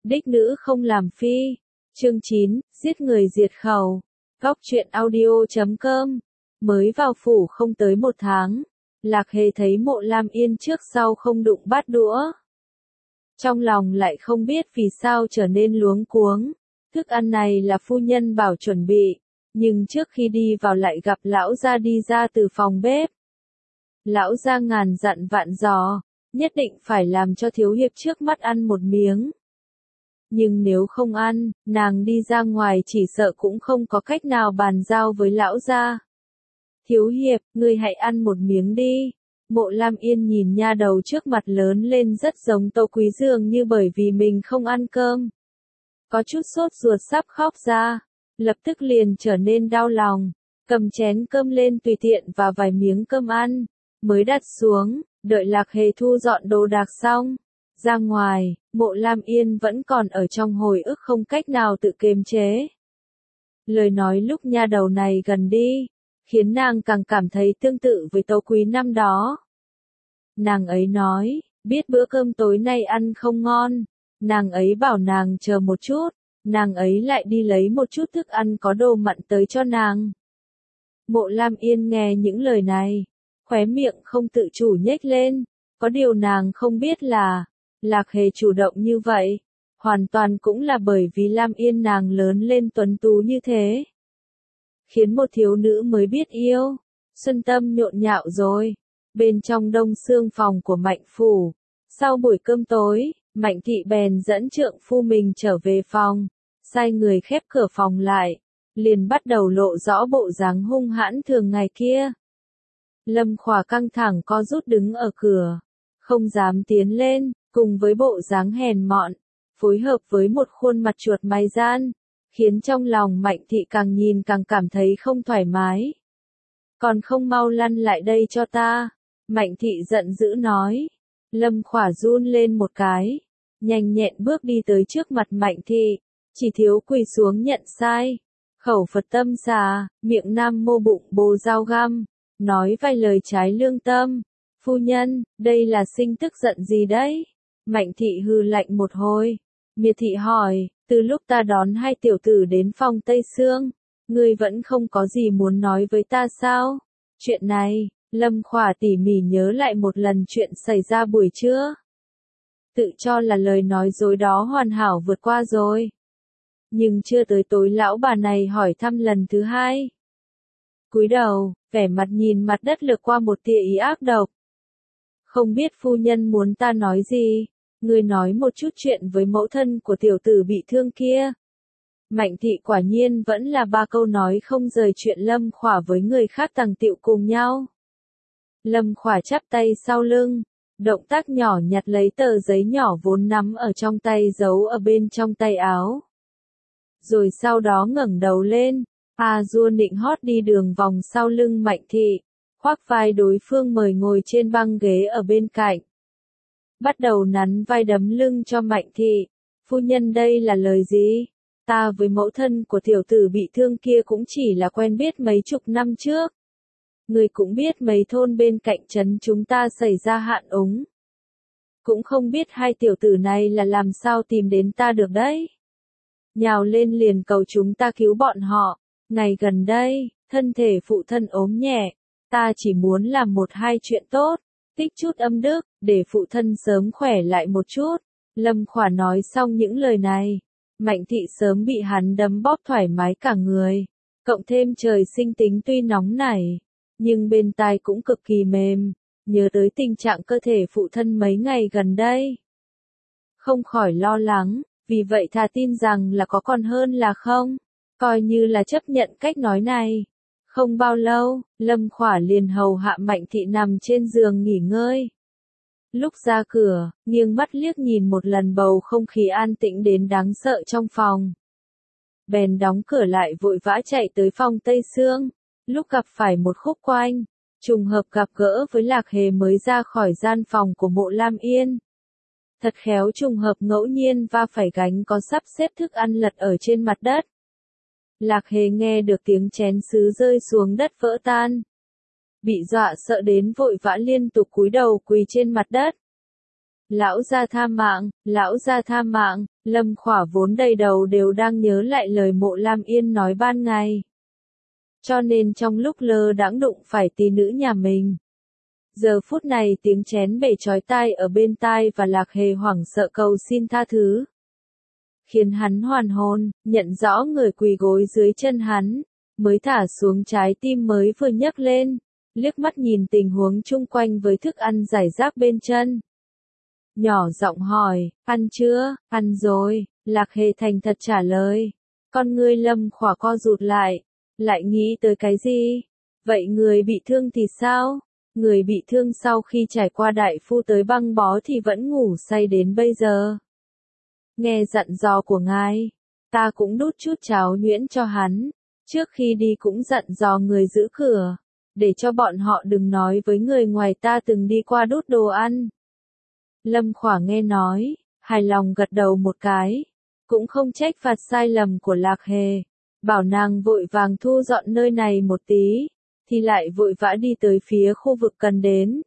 Đích nữ không làm phi. Chương 9, giết người diệt khẩu. Góc truyện audio.com. Mới vào phủ không tới 1 tháng, Lạc Hề thấy Mộ Lam Yên trước sau không đụng bát đũa. Trong lòng lại không biết vì sao trở nên luống cuống. Thức ăn này là phu nhân bảo chuẩn bị, nhưng trước khi đi vào lại gặp lão gia đi ra từ phòng bếp. Lão gia ngàn dặn vạn dò, nhất định phải làm cho thiếu hiệp trước mắt ăn một miếng. Nhưng nếu không ăn, nàng đi ra ngoài chỉ sợ cũng không có cách nào bàn giao với lão gia. Thiếu hiệp, ngươi hãy ăn một miếng đi. Mộ Lam Yên nhìn nha đầu trước mặt lớn lên rất giống Tâu Quý dường như bởi vì mình không ăn cơm. Có chút sốt ruột sắp khóc ra, lập tức liền trở nên đau lòng, cầm chén cơm lên tùy tiện và vài miếng cơm ăn, mới đặt xuống, đợi Lạc Hề thu dọn đồ đạc xong. Ra ngoài, Mộ Lam Yên vẫn còn ở trong hồi ức không cách nào tự kiềm chế. Lời nói lúc nha đầu này gần đi, khiến nàng càng cảm thấy tương tự với Tâu Quý năm đó. Nàng ấy nói, biết bữa cơm tối nay ăn không ngon, nàng ấy bảo nàng chờ một chút, nàng ấy lại đi lấy một chút thức ăn có đồ mặn tới cho nàng. Mộ Lam Yên nghe những lời này, khóe miệng không tự chủ nhếch lên, có điều nàng không biết là, Lạc Hề chủ động như vậy, hoàn toàn cũng là bởi vì Lam Yên nàng lớn lên tuấn tú như thế. Khiến một thiếu nữ mới biết yêu, xuân tâm nhộn nhạo rồi. Bên trong đông xương phòng của Mạnh phủ, sau buổi cơm tối, Mạnh thị bèn dẫn trượng phu mình trở về phòng, sai người khép cửa phòng lại, liền bắt đầu lộ rõ bộ dáng hung hãn thường ngày kia. Lâm Khỏa căng thẳng co rút đứng ở cửa, không dám tiến lên, cùng với bộ dáng hèn mọn, phối hợp với một khuôn mặt chuột mày gian, khiến trong lòng Mạnh thị càng nhìn càng cảm thấy không thoải mái. Còn không mau lăn lại đây cho ta. Mạnh thị giận dữ nói. Lâm Khỏa run lên một cái, nhanh nhẹn bước đi tới trước mặt Mạnh thị, chỉ thiếu quỳ xuống nhận sai. Khẩu Phật tâm xà, miệng Nam Mô Bụng Bồ Dao Găm, nói vài lời trái lương tâm. Phu nhân, đây là sinh tức giận gì đấy? Mạnh thị hừ lạnh một hồi. Miệt thị hỏi, từ lúc ta đón hai tiểu tử đến phòng Tây Sương, ngươi vẫn không có gì muốn nói với ta sao? Chuyện này, Lâm Khỏa tỉ mỉ nhớ lại một lần chuyện xảy ra buổi trưa. Tự cho là lời nói dối đó hoàn hảo vượt qua rồi. Nhưng chưa tới tối lão bà này hỏi thăm lần thứ hai. Cúi đầu, vẻ mặt nhìn mặt đất lướt qua một tia ý ác độc. Không biết phu nhân muốn ta nói gì, ngươi nói một chút chuyện với mẫu thân của tiểu tử bị thương kia. Mạnh thị quả nhiên vẫn là 3 câu nói không rời chuyện Lâm Khỏa với người khác tằng tiệu cùng nhau. Lâm Khỏa chắp tay sau lưng, động tác nhỏ nhặt lấy tờ giấy nhỏ vốn nắm ở trong tay giấu ở bên trong tay áo. Rồi sau đó ngẩng đầu lên, dua nịnh hót đi đường vòng sau lưng Mạnh thị, khoác vai đối phương mời ngồi trên băng ghế ở bên cạnh. Bắt đầu nắn vai đấm lưng cho Mạnh thị. Phu nhân đây là lời gì? Ta với mẫu thân của tiểu tử bị thương kia cũng chỉ là quen biết mấy chục năm trước. Người cũng biết mấy thôn bên cạnh trấn chúng ta xảy ra hạn úng. Cũng không biết hai tiểu tử này là làm sao tìm đến ta được đấy. Nhào lên liền cầu chúng ta cứu bọn họ. Ngày gần đây, thân thể phụ thân ốm nhẹ. Ta chỉ muốn làm 1-2 chuyện tốt, tích chút âm đức, để phụ thân sớm khỏe lại một chút. Lâm Khỏa nói xong những lời này, Mạnh thị sớm bị hắn đấm bóp thoải mái cả người. Cộng thêm trời sinh tính tuy nóng nảy, nhưng bên tai cũng cực kỳ mềm, nhớ tới tình trạng cơ thể phụ thân mấy ngày gần đây. Không khỏi lo lắng, vì vậy thà tin rằng là có còn hơn là không, coi như là chấp nhận cách nói này. Không bao lâu, Lâm Khỏa liền hầu hạ Mạnh thị nằm trên giường nghỉ ngơi. Lúc ra cửa, nghiêng mắt liếc nhìn một lần bầu không khí an tĩnh đến đáng sợ trong phòng. Bèn đóng cửa lại vội vã chạy tới phòng Tây Sương. Lúc gặp phải một khúc quanh, trùng hợp gặp gỡ với Lạc Hề mới ra khỏi gian phòng của Mộ Lam Yên. Thật khéo trùng hợp ngẫu nhiên va phải gánh có sắp xếp thức ăn lật ở trên mặt đất. Lạc Hề nghe được tiếng chén sứ rơi xuống đất vỡ tan. Bị dọa sợ đến vội vã liên tục cúi đầu quỳ trên mặt đất. Lão gia tha mạng, lão gia tha mạng, Lâm Khỏa vốn đầy đầu đều đang nhớ lại lời Mộ Lam Yên nói ban ngày. Cho nên trong lúc lơ đãng đụng phải tỷ nữ nhà mình. Giờ phút này tiếng chén bể chói tai ở bên tai và Lạc Hề hoảng sợ cầu xin tha thứ. Khiến hắn hoàn hồn, nhận rõ người quỳ gối dưới chân hắn, mới thả xuống trái tim mới vừa nhấc lên, liếc mắt nhìn tình huống chung quanh với thức ăn rải rác bên chân. Nhỏ giọng hỏi, ăn chưa, ăn rồi, Lạc Hề thành thật trả lời. Con ngươi Lâm Khỏa co rụt lại nghĩ tới cái gì? Vậy người bị thương thì sao? Người bị thương sau khi trải qua đại phu tới băng bó thì vẫn ngủ say đến bây giờ. Nghe dặn dò của ngài, ta cũng đút chút cháo nhuyễn cho hắn, trước khi đi cũng dặn dò người giữ cửa, để cho bọn họ đừng nói với người ngoài ta từng đi qua đút đồ ăn. Lâm Khỏa nghe nói, hài lòng gật đầu một cái, cũng không trách phạt sai lầm của Lạc Hề, bảo nàng vội vàng thu dọn nơi này một tí, thì lại vội vã đi tới phía khu vực cần đến.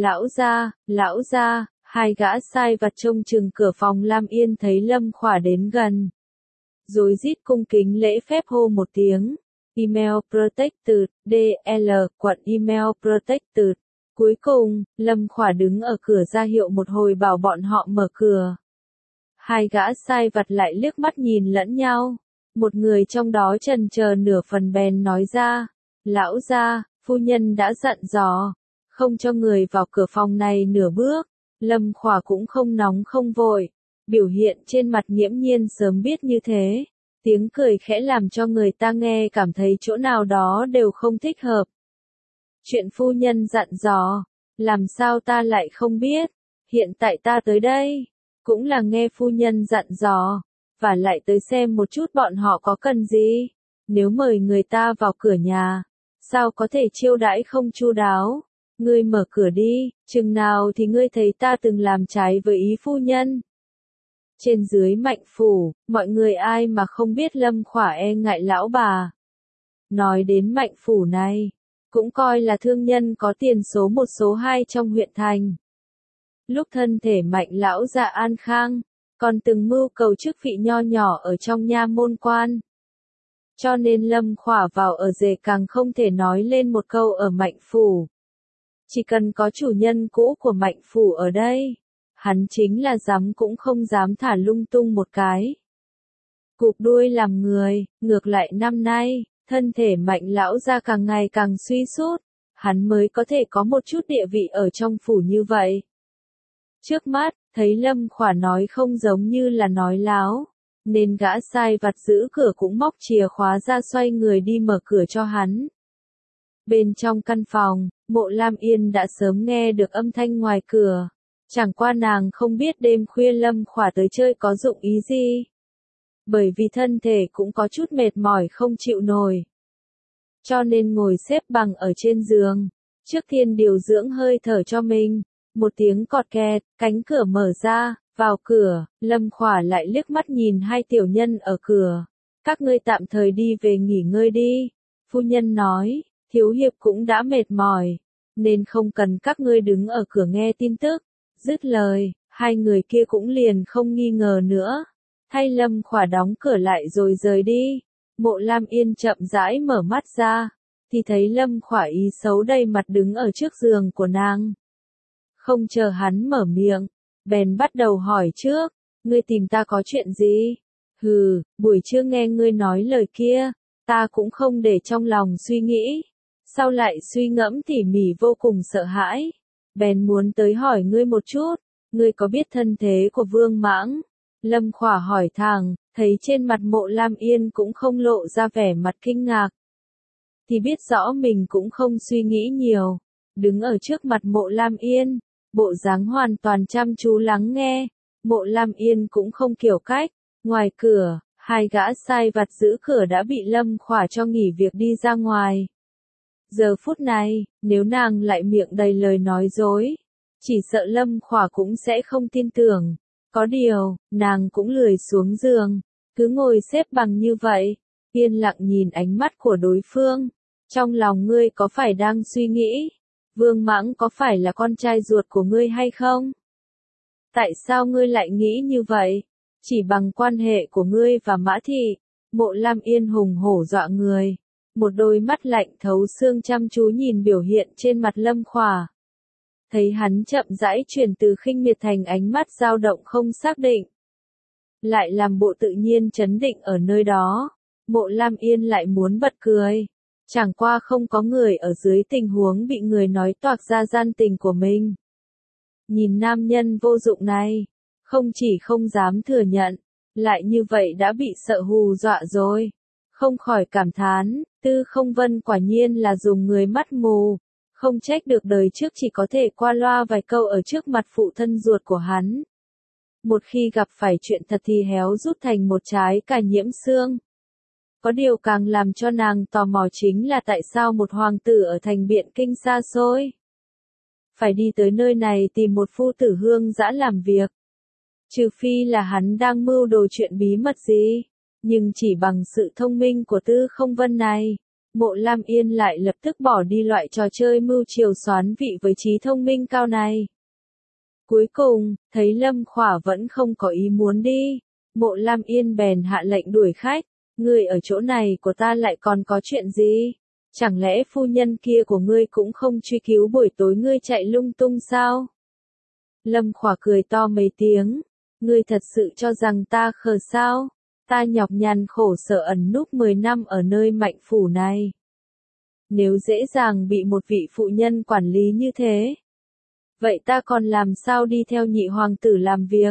Lão gia, hai gã sai vặt trông chừng cửa phòng Lam Yên thấy Lâm Khỏa đến gần. Rồi rít cung kính lễ phép hô một tiếng, email protected, DL, quận email protected. Cuối cùng, Lâm Khỏa đứng ở cửa ra hiệu một hồi bảo bọn họ mở cửa. Hai gã sai vặt lại liếc mắt nhìn lẫn nhau. Một người trong đó chần chờ nửa phần bèn nói ra, lão gia, phu nhân đã dặn dò, không cho người vào cửa phòng này nửa bước. Lâm Khỏa cũng không nóng không vội, biểu hiện trên mặt nghiễm nhiên sớm biết như thế. Tiếng cười khẽ làm cho người ta nghe cảm thấy chỗ nào đó đều không thích hợp. Chuyện phu nhân dặn dò, làm sao ta lại không biết, hiện tại ta tới đây, cũng là nghe phu nhân dặn dò, và lại tới xem một chút bọn họ có cần gì, nếu mời người ta vào cửa nhà, sao có thể chiêu đãi không chu đáo, ngươi mở cửa đi, chừng nào thì ngươi thấy ta từng làm trái với ý phu nhân. Trên dưới Mạnh phủ, mọi người ai mà không biết Lâm Khỏa e ngại lão bà. Nói đến Mạnh phủ này, cũng coi là thương nhân có tiền số 1 số 2 trong huyện thành. Lúc thân thể Mạnh lão gia an khang, còn từng mưu cầu chức vị nho nhỏ ở trong nha môn quan. Cho nên Lâm Khỏa vào ở rể càng không thể nói lên một câu ở Mạnh phủ. Chỉ cần có chủ nhân cũ của Mạnh phủ ở đây, hắn chính là dám cũng không dám thả lung tung một cái. Cụp đuôi làm người, ngược lại năm nay, thân thể Mạnh lão gia càng ngày càng suy sút, hắn mới có thể có một chút địa vị ở trong phủ như vậy. Trước mắt, thấy Lâm Khỏa nói không giống như là nói láo, nên gã sai vặt giữ cửa cũng móc chìa khóa ra xoay người đi mở cửa cho hắn. Bên trong căn phòng, Mộ Lam Yên đã sớm nghe được âm thanh ngoài cửa, chẳng qua nàng không biết đêm khuya Lâm Khỏa tới chơi có dụng ý gì. Bởi vì thân thể cũng có chút mệt mỏi không chịu nổi. Cho nên ngồi xếp bằng ở trên giường, trước tiên điều dưỡng hơi thở cho mình. Một tiếng cọt kẹt, cánh cửa mở ra, vào cửa, Lâm Khỏa lại liếc mắt nhìn hai tiểu nhân ở cửa. Các ngươi tạm thời đi về nghỉ ngơi đi. Phu nhân nói, thiếu hiệp cũng đã mệt mỏi, nên không cần các ngươi đứng ở cửa nghe tin tức. Dứt lời, hai người kia cũng liền không nghi ngờ nữa. Thay Lâm Khỏa đóng cửa lại rồi rời đi. Mộ Lam Yên chậm rãi mở mắt ra, thì thấy Lâm Khỏa ý xấu đầy mặt đứng ở trước giường của nàng. Không chờ hắn mở miệng, bèn bắt đầu hỏi trước, ngươi tìm ta có chuyện gì? Hừ, buổi trưa nghe ngươi nói lời kia, ta cũng không để trong lòng suy nghĩ. Sau lại suy ngẫm tỉ mỉ vô cùng sợ hãi, bèn muốn tới hỏi ngươi một chút, ngươi có biết thân thế của Vương Mãng? Lâm Khỏa hỏi thẳng, thấy trên mặt Mộ Lam Yên cũng không lộ ra vẻ mặt kinh ngạc. Thì biết rõ mình cũng không suy nghĩ nhiều, đứng ở trước mặt Mộ Lam Yên, bộ dáng hoàn toàn chăm chú lắng nghe. Mộ Lam Yên cũng không kiểu cách, ngoài cửa, hai gã sai vặt giữ cửa đã bị Lâm Khỏa cho nghỉ việc đi ra ngoài. Giờ phút này, nếu nàng lại miệng đầy lời nói dối, chỉ sợ Lâm Khỏa cũng sẽ không tin tưởng. Có điều, nàng cũng lười xuống giường, cứ ngồi xếp bằng như vậy, yên lặng nhìn ánh mắt của đối phương. Trong lòng ngươi có phải đang suy nghĩ, Vương Mãng có phải là con trai ruột của ngươi hay không? Tại sao ngươi lại nghĩ như vậy? Chỉ bằng quan hệ của ngươi và Mã Thị. Mộ Lam Yên hùng hổ dọa người. Một đôi mắt lạnh thấu xương chăm chú nhìn biểu hiện trên mặt Lâm Khỏa. Thấy hắn chậm rãi chuyển từ khinh miệt thành ánh mắt dao động không xác định. Lại làm bộ tự nhiên trấn định ở nơi đó. Mộ Lam Yên lại muốn bật cười. Chẳng qua không có người ở dưới tình huống bị người nói toạc ra gian tình của mình. Nhìn nam nhân vô dụng này, không chỉ không dám thừa nhận, lại như vậy đã bị sợ hù dọa rồi. Không khỏi cảm thán, Tư Không Vân quả nhiên là dùng người mắt mù, không trách được đời trước chỉ có thể qua loa vài câu ở trước mặt phụ thân ruột của hắn. Một khi gặp phải chuyện thật thì héo rút thành một trái cà nhiễm xương. Có điều càng làm cho nàng tò mò chính là tại sao một hoàng tử ở thành Biện Kinh xa xôi phải đi tới nơi này tìm một phu tử hương dã làm việc. Trừ phi là hắn đang mưu đồ chuyện bí mật gì, nhưng chỉ bằng sự thông minh của Tư Không Vân này, Mộ Lam Yên lại lập tức bỏ đi loại trò chơi mưu triều xoán vị với trí thông minh cao này. Cuối cùng, thấy Lâm Khỏa vẫn không có ý muốn đi, Mộ Lam Yên bèn hạ lệnh đuổi khách. Ngươi ở chỗ này của ta lại còn có chuyện gì? Chẳng lẽ phu nhân kia của ngươi cũng không truy cứu buổi tối ngươi chạy lung tung sao? Lâm Khỏa cười to mấy tiếng. Ngươi thật sự cho rằng ta khờ sao? Ta nhọc nhằn khổ sở ẩn núp 10 năm ở nơi Mạnh Phủ này. Nếu dễ dàng bị một vị phụ nhân quản lý như thế, vậy ta còn làm sao đi theo nhị hoàng tử làm việc?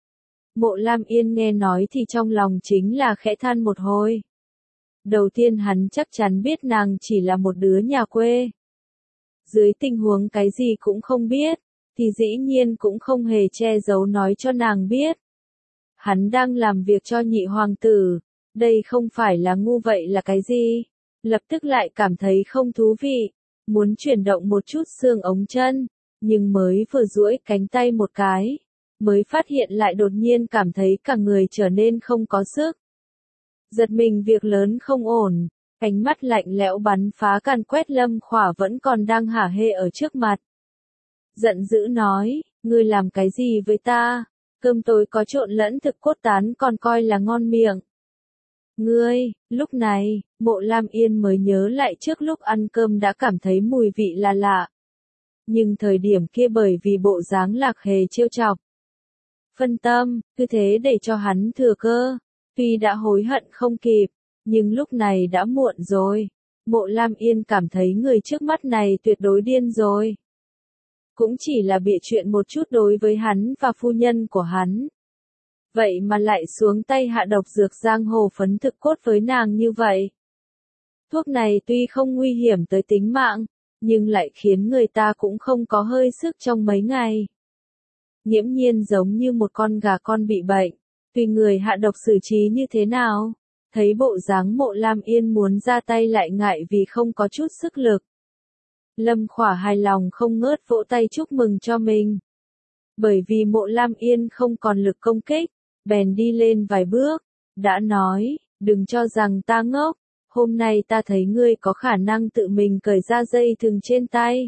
Mộ Lam Yên nghe nói thì trong lòng chính là khẽ than một hồi. Đầu tiên hắn chắc chắn biết nàng chỉ là một đứa nhà quê. Dưới tình huống cái gì cũng không biết, thì dĩ nhiên cũng không hề che giấu nói cho nàng biết. Hắn đang làm việc cho nhị hoàng tử, đây không phải là ngu vậy là cái gì? Lập tức lại cảm thấy không thú vị, muốn chuyển động một chút xương ống chân, nhưng mới vừa duỗi cánh tay một cái, mới phát hiện lại đột nhiên cảm thấy cả người trở nên không có sức. Giật mình việc lớn không ổn, ánh mắt lạnh lẽo bắn phá càn quét Lâm Khỏa vẫn còn đang hả hê ở trước mặt. Giận dữ nói, ngươi làm cái gì với ta? Cơm tối có trộn lẫn thực cốt tán còn coi là ngon miệng. Ngươi, lúc này, Mộ Lam Yên mới nhớ lại trước lúc ăn cơm đã cảm thấy mùi vị là lạ. Nhưng thời điểm kia bởi vì bộ dáng Lạc Hề trêu chọc. Phân tâm, cứ thế để cho hắn thừa cơ. Tuy đã hối hận không kịp, nhưng lúc này đã muộn rồi. Mộ Lam Yên cảm thấy người trước mắt này tuyệt đối điên rồi. Cũng chỉ là bịa chuyện một chút đối với hắn và phu nhân của hắn. Vậy mà lại xuống tay hạ độc dược giang hồ phấn thực cốt với nàng như vậy. Thuốc này tuy không nguy hiểm tới tính mạng, nhưng lại khiến người ta cũng không có hơi sức trong mấy ngày. Nghiễm nhiên giống như một con gà con bị bệnh, tùy người hạ độc xử trí như thế nào. Thấy bộ dáng Mộ Lam Yên muốn ra tay lại ngại vì không có chút sức lực. Lâm Khỏa hài lòng không ngớt vỗ tay chúc mừng cho mình. Bởi vì Mộ Lam Yên không còn lực công kích, bèn đi lên vài bước, đã nói, đừng cho rằng ta ngốc, hôm nay ta thấy ngươi có khả năng tự mình cởi ra dây thừng trên tay.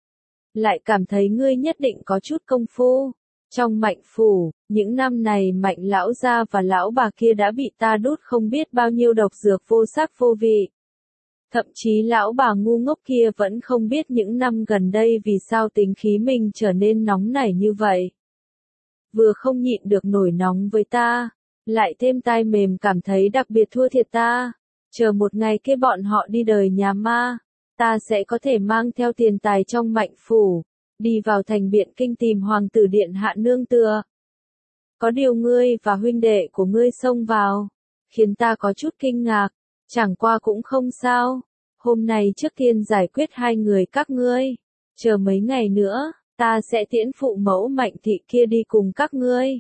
Lại cảm thấy ngươi nhất định có chút công phu. Trong Mạnh Phủ, những năm này Mạnh lão gia và lão bà kia đã bị ta đút không biết bao nhiêu độc dược vô sắc vô vị. Thậm chí lão bà ngu ngốc kia vẫn không biết những năm gần đây vì sao tính khí mình trở nên nóng nảy như vậy. Vừa không nhịn được nổi nóng với ta, lại thêm tai mềm cảm thấy đặc biệt thua thiệt ta. Chờ một ngày kia bọn họ đi đời nhà ma, ta sẽ có thể mang theo tiền tài trong Mạnh Phủ, đi vào thành Biện Kinh tìm hoàng tử điện hạ nương tựa. Có điều ngươi và huynh đệ của ngươi xông vào, khiến ta có chút kinh ngạc, chẳng qua cũng không sao. Hôm nay trước tiên giải quyết hai người các ngươi, chờ mấy ngày nữa, ta sẽ tiễn phụ mẫu Mạnh thị kia đi cùng các ngươi.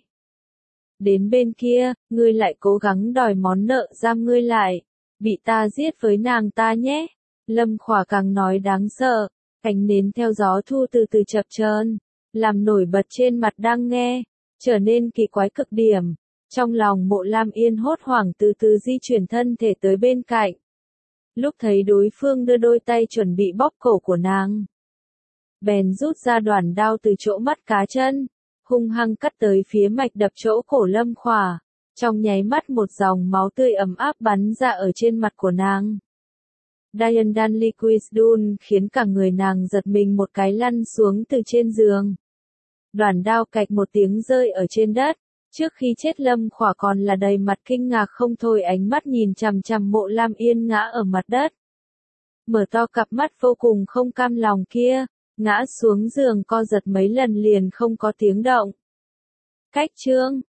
Đến bên kia, ngươi lại cố gắng đòi món nợ giam ngươi lại, bị ta giết với nàng ta nhé. Lâm Khỏa càng nói đáng sợ, cánh nến theo gió thu từ từ chập chờn, làm nổi bật trên mặt đang nghe, trở nên kỳ quái cực điểm. Trong lòng Mộ Lam Yên hốt hoảng từ từ di chuyển thân thể tới bên cạnh. Lúc thấy đối phương đưa đôi tay chuẩn bị bóp cổ của nàng, bèn rút ra đoản đao từ chỗ mắt cá chân, hung hăng cắt tới phía mạch đập chỗ cổ Lâm Khỏa. Trong nháy mắt một dòng máu tươi ấm áp bắn ra ở trên mặt của nàng. Diane Danley Quisdun khiến cả người nàng giật mình một cái lăn xuống từ trên giường. Đoản đao cạch một tiếng rơi ở trên đất. Trước khi chết Lâm Khỏa còn là đầy mặt kinh ngạc không thôi, ánh mắt nhìn chằm chằm Mộ Lam Yên ngã ở mặt đất. Mở to cặp mắt vô cùng không cam lòng kia, ngã xuống giường co giật mấy lần liền không có tiếng động. Cách chương